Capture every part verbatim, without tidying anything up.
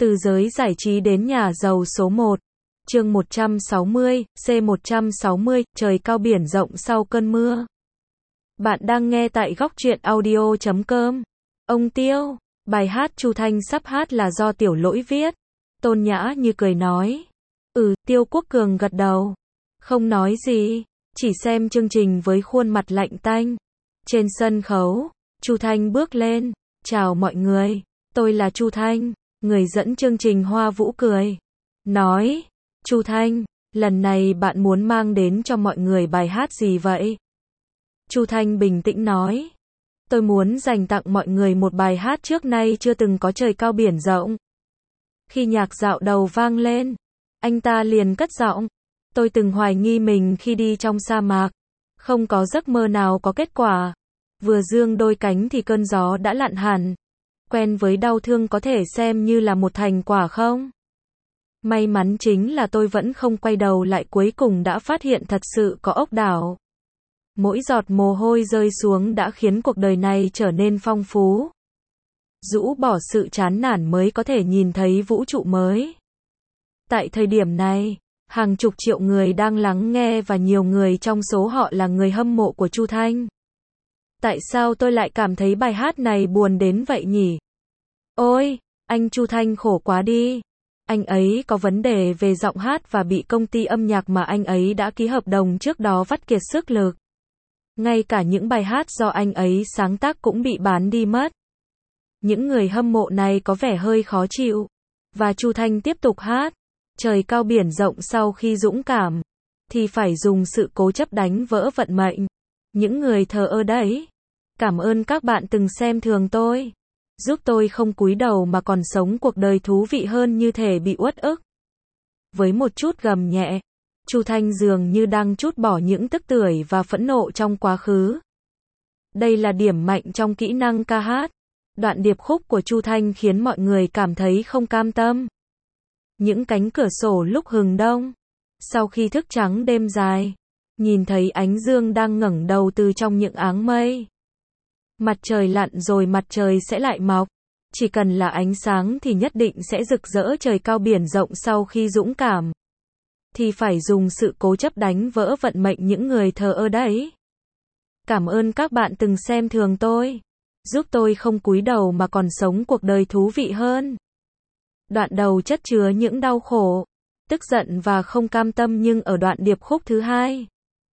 Từ giới giải trí đến nhà giàu số một. Chương một trăm sáu mươi, C một trăm sáu mươi, trời cao biển rộng sau cơn mưa. Bạn đang nghe tại góc truyện audio chấm com. Ông Tiêu, bài hát Chu Thanh sắp hát là do Tiểu Lỗi viết. Tôn Nhã như cười nói. Ừ, Tiêu Quốc Cường gật đầu. Không nói gì, chỉ xem chương trình với khuôn mặt lạnh tanh. Trên sân khấu, Chu Thanh bước lên. Chào mọi người, tôi là Chu Thanh. Người dẫn chương trình Hoa Vũ cười. Nói, Chu Thanh, lần này bạn muốn mang đến cho mọi người bài hát gì vậy? Chu Thanh bình tĩnh nói. Tôi muốn dành tặng mọi người một bài hát trước nay chưa từng có trời cao biển rộng. Khi nhạc dạo đầu vang lên, anh ta liền cất giọng. Tôi từng hoài nghi mình khi đi trong sa mạc. Không có giấc mơ nào có kết quả. Vừa dương đôi cánh thì cơn gió đã lặn hẳn. Quen với đau thương có thể xem như là một thành quả không? May mắn chính là tôi vẫn không quay đầu lại, cuối cùng đã phát hiện thật sự có ốc đảo. Mỗi giọt mồ hôi rơi xuống đã khiến cuộc đời này trở nên phong phú. Rũ bỏ sự chán nản mới có thể nhìn thấy vũ trụ mới. Tại thời điểm này, hàng chục triệu người đang lắng nghe và nhiều người trong số họ là người hâm mộ của Chu Thanh. Tại sao tôi lại cảm thấy bài hát này buồn đến vậy nhỉ? Ôi, anh Chu Thanh khổ quá đi. Anh ấy có vấn đề về giọng hát và bị công ty âm nhạc mà anh ấy đã ký hợp đồng trước đó vắt kiệt sức lực. Ngay cả những bài hát do anh ấy sáng tác cũng bị bán đi mất. Những người hâm mộ này có vẻ hơi khó chịu. Và Chu Thanh tiếp tục hát. Trời cao biển rộng sau khi dũng cảm. Thì phải dùng sự cố chấp đánh vỡ vận mệnh. Những người thờ ơ đấy. Cảm ơn các bạn từng xem thường tôi. Giúp tôi không cúi đầu mà còn sống cuộc đời thú vị hơn như thể bị uất ức. Với một chút gầm nhẹ, Chu Thanh dường như đang trút bỏ những tức tưởi và phẫn nộ trong quá khứ. Đây là điểm mạnh trong kỹ năng ca hát. Đoạn điệp khúc của Chu Thanh khiến mọi người cảm thấy không cam tâm. Những cánh cửa sổ lúc hừng đông. Sau khi thức trắng đêm dài, nhìn thấy ánh dương đang ngẩng đầu từ trong những áng mây. Mặt trời lặn rồi mặt trời sẽ lại mọc. Chỉ cần là ánh sáng thì nhất định sẽ rực rỡ trời cao biển rộng sau khi dũng cảm. Thì phải dùng sự cố chấp đánh vỡ vận mệnh những người thờ ơ đấy. Cảm ơn các bạn từng xem thường tôi. Giúp tôi không cúi đầu mà còn sống cuộc đời thú vị hơn. Đoạn đầu chất chứa những đau khổ, tức giận và không cam tâm, nhưng ở đoạn điệp khúc thứ hai,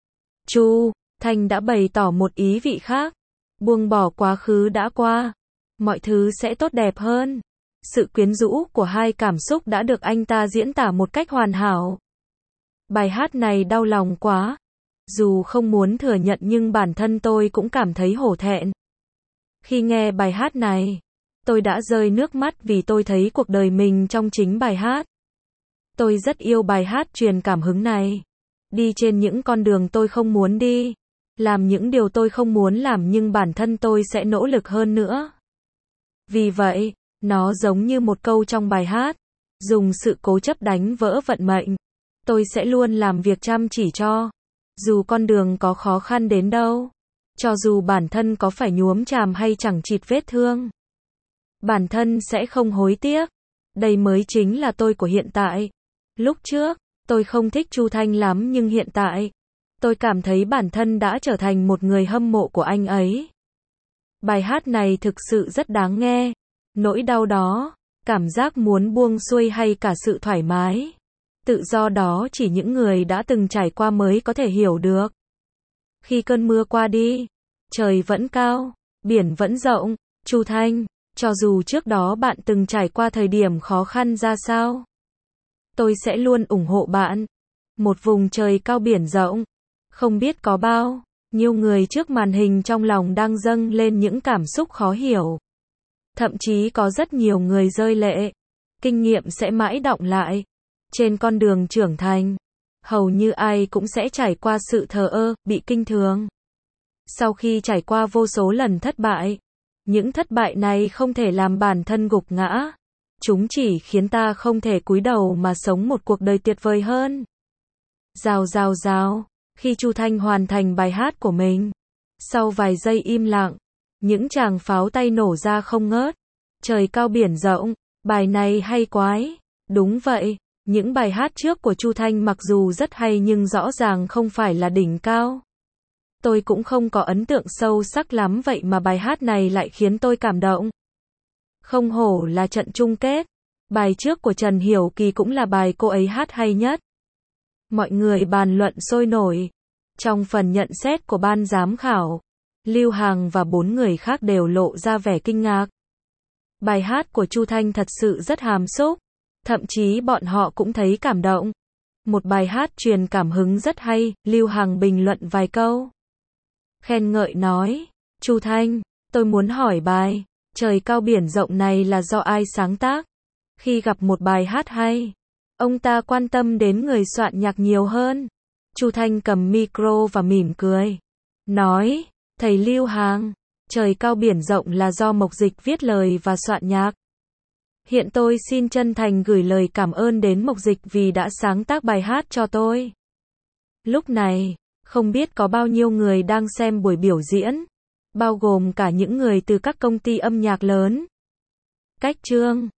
Chu Thanh đã bày tỏ một ý vị khác. Buông bỏ quá khứ đã qua, mọi thứ sẽ tốt đẹp hơn. Sự quyến rũ của hai cảm xúc đã được anh ta diễn tả một cách hoàn hảo. Bài hát này đau lòng quá. Dù không muốn thừa nhận nhưng bản thân tôi cũng cảm thấy hổ thẹn. Khi nghe bài hát này, tôi đã rơi nước mắt vì tôi thấy cuộc đời mình trong chính bài hát. Tôi rất yêu bài hát truyền cảm hứng này. Đi trên những con đường tôi không muốn đi. Làm những điều tôi không muốn làm, nhưng bản thân tôi sẽ nỗ lực hơn nữa. Vì vậy, nó giống như một câu trong bài hát. Dùng sự cố chấp đánh vỡ vận mệnh. Tôi sẽ luôn làm việc chăm chỉ cho. Dù con đường có khó khăn đến đâu. Cho dù bản thân có phải nhuốm chàm hay chẳng chịt vết thương. Bản thân sẽ không hối tiếc. Đây mới chính là tôi của hiện tại. Lúc trước, tôi không thích Chu Thanh lắm, nhưng hiện tại, tôi cảm thấy bản thân đã trở thành một người hâm mộ của anh ấy. Bài hát này thực sự rất đáng nghe. Nỗi đau đó, cảm giác muốn buông xuôi hay cả sự thoải mái, tự do đó chỉ những người đã từng trải qua mới có thể hiểu được. Khi cơn mưa qua đi, trời vẫn cao, biển vẫn rộng. Chu Thanh, cho dù trước đó bạn từng trải qua thời điểm khó khăn ra sao, tôi sẽ luôn ủng hộ bạn. Một vùng trời cao biển rộng. Không biết có bao nhiêu người trước màn hình trong lòng đang dâng lên những cảm xúc khó hiểu. Thậm chí có rất nhiều người rơi lệ. Kinh nghiệm sẽ mãi đọng lại. Trên con đường trưởng thành, hầu như ai cũng sẽ trải qua sự thờ ơ, bị kinh thường. Sau khi trải qua vô số lần thất bại, những thất bại này không thể làm bản thân gục ngã. Chúng chỉ khiến ta không thể cúi đầu mà sống một cuộc đời tuyệt vời hơn. Rào rào rào. Khi Chu Thanh hoàn thành bài hát của mình, sau vài giây im lặng, những tràng pháo tay nổ ra không ngớt. Trời cao biển rộng, Bài này hay quái. Đúng vậy, những bài hát trước của Chu Thanh mặc dù rất hay nhưng rõ ràng không phải là đỉnh cao. Tôi cũng không có ấn tượng sâu sắc lắm vậy mà bài hát này lại khiến tôi cảm động. Không hổ là trận chung kết. Bài trước của Trần Hiểu Kỳ cũng là bài cô ấy hát hay nhất. Mọi người bàn luận sôi nổi. Trong phần nhận xét của ban giám khảo, Lưu Hằng và bốn người khác đều lộ ra vẻ kinh ngạc. Bài hát của Chu Thanh thật sự rất hàm xúc. Thậm chí bọn họ cũng thấy cảm động. Một bài hát truyền cảm hứng rất hay, Lưu Hằng bình luận vài câu. Khen ngợi nói, Chu Thanh, tôi muốn hỏi bài Trời Cao Biển Rộng này là do ai sáng tác? Khi gặp một bài hát hay, ông ta quan tâm đến người soạn nhạc nhiều hơn. Chu Thanh cầm micro và mỉm cười. Nói, thầy Lưu Hằng, Trời Cao Biển Rộng là do Mộc Dịch viết lời và soạn nhạc. Hiện tôi xin chân thành gửi lời cảm ơn đến Mộc Dịch vì đã sáng tác bài hát cho tôi. Lúc này, không biết có bao nhiêu người đang xem buổi biểu diễn, bao gồm cả những người từ các công ty âm nhạc lớn. Cách chương